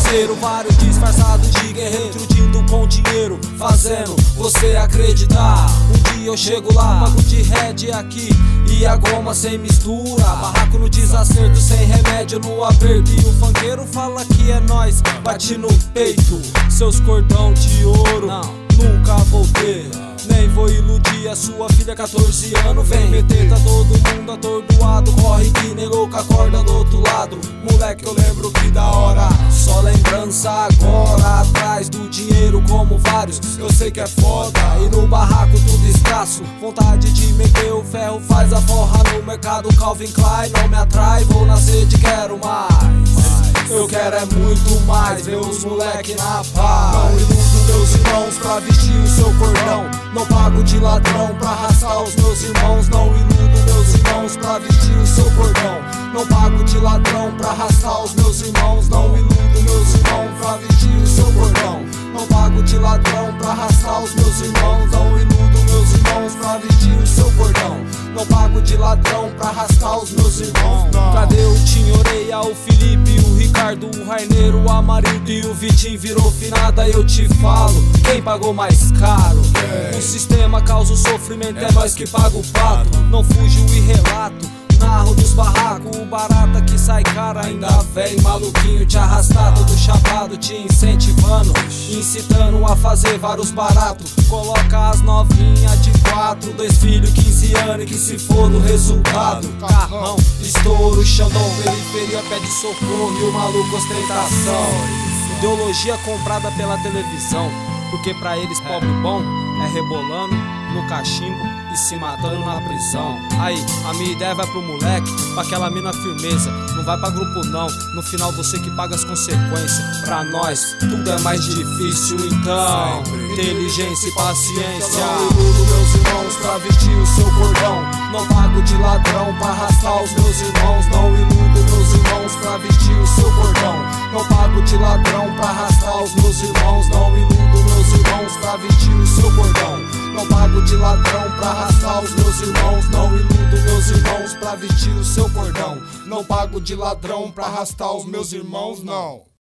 parceiro, vários disfarçados de guerreiro, intrudindo com dinheiro, fazendo você acreditar. Um dia eu chego lá, pago de Red aqui e a goma sem mistura. Barraco no desacerto, sem remédio no aperto. E o funkeiro fala que é nós, bate no peito. Seus cordão de ouro, nunca vou ter. Nem vou iludir a sua filha, 14 anos. Vem meter, tá todo mundo atordoado. Corre que nem louco, acorda do outro lado. Moleque, eu lembro que da hora. Só lembrança agora, atrás do dinheiro como vários. Eu sei que é foda, e no barraco tudo escasso. Vontade de meter o ferro, faz a forra no mercado. Calvin Klein não me atrai, vou na sede, quero mais. Eu quero é muito mais, ver os moleque na paz. Não iludo meus irmãos pra vestir o seu cordão. Não pago de ladrão pra arrastar os meus irmãos. Não iludo meus irmãos pra vestir o seu cordão. Não pago de ladrão pra arrastar os meus irmãos. Não iludo meus irmãos pra vestir o seu cordão. Não pago de ladrão pra arrastar os meus irmãos. Não iludo meus irmãos pra vestir o seu cordão. Não pago de ladrão pra arrastar os meus irmãos. Cadê o Tim Oreia, o Felipe, o Ricardo, o Raineiro, o Amarildo e o Vitinho? Virou finada, eu te falo, quem pagou mais caro? O sistema causa o sofrimento, é nós que paga o pato. Não fujo e relato, narro dos barracos, o barata que sai cara. Ainda velho, maluquinho, te arrastar todo chapado, te incentivando, incitando a fazer vários baratos. Coloca as novinhas de 4, 2 filhos, 15 anos, e que se for do resultado. Carrão, estouro, xandão, periferia pede socorro e o maluco ostentação. Ideologia comprada pela televisão, porque pra eles pobre bom é rebolando no cachimbo e se matando na prisão. Aí, a minha ideia vai pro moleque, pra aquela mina firmeza. Não vai pra grupo não, no final você que paga as consequências. Pra nós, tudo é mais difícil então. Inteligência e paciência. Não iludo meus irmãos pra vestir o seu cordão. Não pago de ladrão pra arrastar os meus irmãos. Não iludo meus irmãos pra vestir o seu cordão. Não pago de ladrão pra arrastar os meus irmãos. Não iludo meus irmãos pra vestir o seu cordão. Não pago de ladrão pra arrastar os meus irmãos. Não iludo meus irmãos pra vestir o seu cordão. Não pago de ladrão pra arrastar os meus irmãos, não.